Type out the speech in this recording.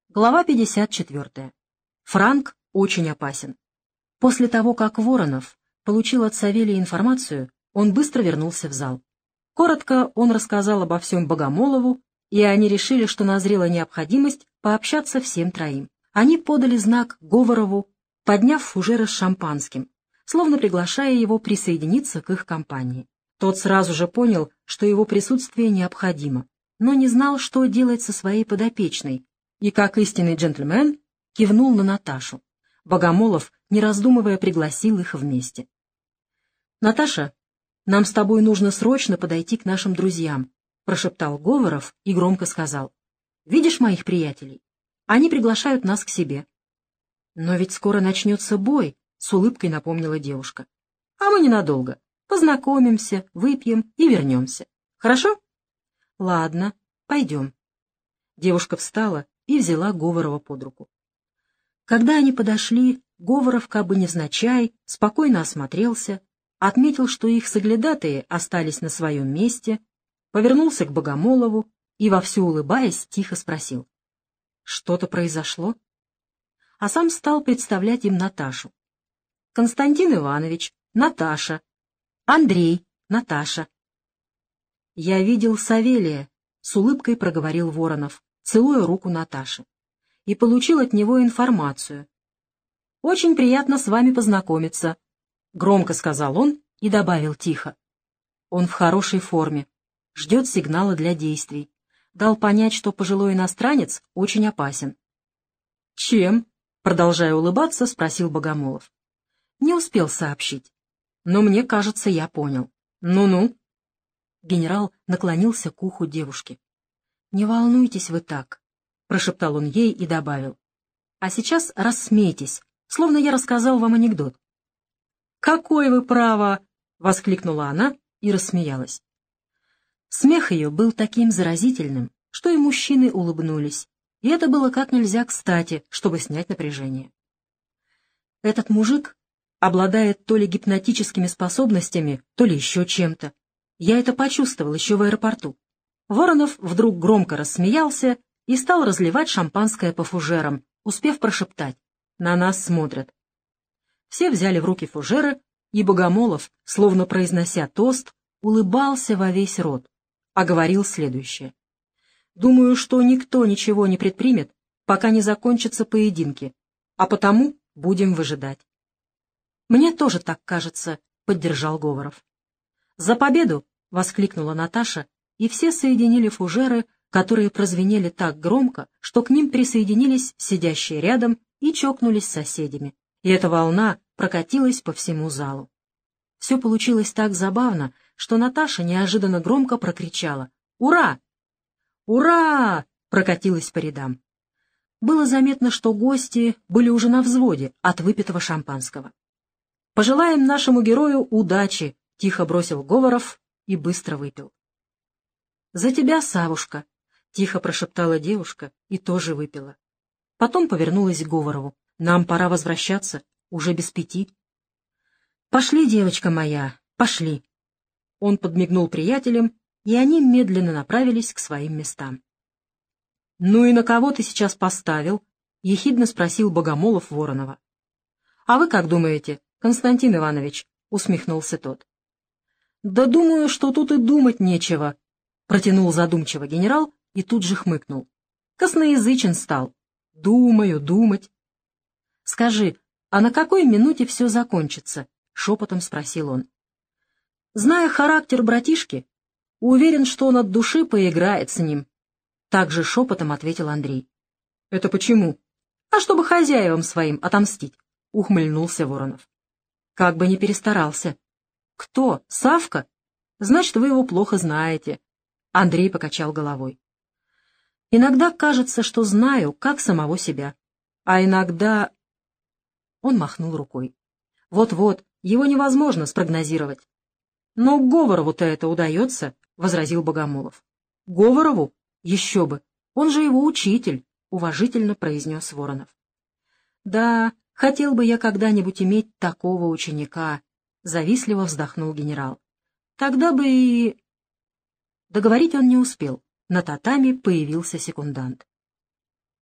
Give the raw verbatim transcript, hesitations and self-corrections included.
Глава пятьдесят четвёртая. Франк очень опасен. После того, как Воронов получил от Савелия информацию, он быстро вернулся в зал. Коротко он рассказал обо всем Богомолову, и они решили, что назрела необходимость пообщаться всем троим. Они подали знак Говорову, подняв фужеры с шампанским, словно приглашая его присоединиться к их компании. Тот сразу же понял, что его присутствие необходимо, но не знал, что делать со своей подопечной, и, как истинный джентльмен, кивнул на Наташу. Богомолов, не раздумывая, пригласил их вместе. «Наташа, нам с тобой нужно срочно подойти к нашим друзьям», — прошептал Говоров и громко сказал. «Видишь моих приятелей? Они приглашают нас к себе». «Но ведь скоро начнется бой», — с улыбкой напомнила девушка. «А мы ненадолго. Познакомимся, выпьем и вернемся. Хорошо?» «Ладно, пойдем». Девушка встала и взяла Говорова под руку. Когда они подошли, Говоров, как бы невзначай, спокойно осмотрелся, отметил, что их соглядатые остались на своем месте, повернулся к Богомолову и, вовсю улыбаясь, тихо спросил: «Что-то произошло?» А сам стал представлять им Наташу. «Константин Иванович, Наташа, Андрей, Наташа». «Я видел Савелия», — с улыбкой проговорил Воронов, целуя руку Наташи, и получил от него информацию. «Очень приятно с вами познакомиться», — громко сказал он и добавил тихо. «Он в хорошей форме, ждет сигнала для действий. Дал понять, что пожилой иностранец очень опасен». «Чем?» — продолжая улыбаться, спросил Богомолов. «Не успел сообщить. Но мне кажется, я понял. Ну-ну». Генерал наклонился к уху девушки. «Не волнуйтесь вы так», — прошептал он ей и добавил. «А сейчас рассмейтесь, словно я рассказал вам анекдот». «Какой вы, право!» — воскликнула она и рассмеялась. Смех ее был таким заразительным, что и мужчины улыбнулись, и это было как нельзя кстати, чтобы снять напряжение. Этот мужик обладает то ли гипнотическими способностями, то ли еще чем-то. Я это почувствовал еще в аэропорту. Воронов вдруг громко рассмеялся и стал разливать шампанское по фужерам, успев прошептать: «На нас смотрят». Все взяли в руки фужеры, и Богомолов, словно произнося тост, улыбался во весь рот, а говорил следующее: «Думаю, что никто ничего не предпримет, пока не закончатся поединки, а потому будем выжидать». «Мне тоже так кажется», — поддержал Говоров. «За победу!» — воскликнула Наташа, и все соединили фужеры, которые прозвенели так громко, что к ним присоединились сидящие рядом и чокнулись с соседями. И эта волна прокатилась по всему залу. Все получилось так забавно, что Наташа неожиданно громко прокричала: «Ура!» «Ура!» — прокатилась по рядам. Было заметно, что гости были уже на взводе от выпитого шампанского. «Пожелаем нашему герою удачи!» — тихо бросил Говоров и быстро выпил. «За тебя, Савушка!» — тихо прошептала девушка и тоже выпила. Потом повернулась к Говорову. «Нам пора возвращаться, уже без пяти». «Пошли, девочка моя, пошли!» Он подмигнул приятелям, и они медленно направились к своим местам. «Ну и на кого ты сейчас поставил?» — ехидно спросил Богомолов Воронова. «А вы как думаете, Константин Иванович?» — усмехнулся тот. «Да думаю, что тут и думать нечего», — протянул задумчиво генерал и тут же хмыкнул. «Косноязычен стал. Думаю, думать». «Скажи, а на какой минуте все закончится?» — шепотом спросил он. «Зная характер братишки, уверен, что он от души поиграет с ним», — также шепотом ответил Андрей. «Это почему?» «А чтобы хозяевам своим отомстить», — ухмыльнулся Воронов. «Как бы не перестарался». «Кто? Савка? Значит, вы его плохо знаете». Андрей покачал головой. «Иногда кажется, что знаю, как самого себя. А иногда...» Он махнул рукой. «Вот-вот, его невозможно спрогнозировать». «Но Говорову-то это удается», — возразил Богомолов. «Говорову? Еще бы! Он же его учитель», — уважительно произнес Воронов. «Да, хотел бы я когда-нибудь иметь такого ученика», — завистливо вздохнул генерал. «Тогда бы и...» Договорить он не успел. На татами появился секундант.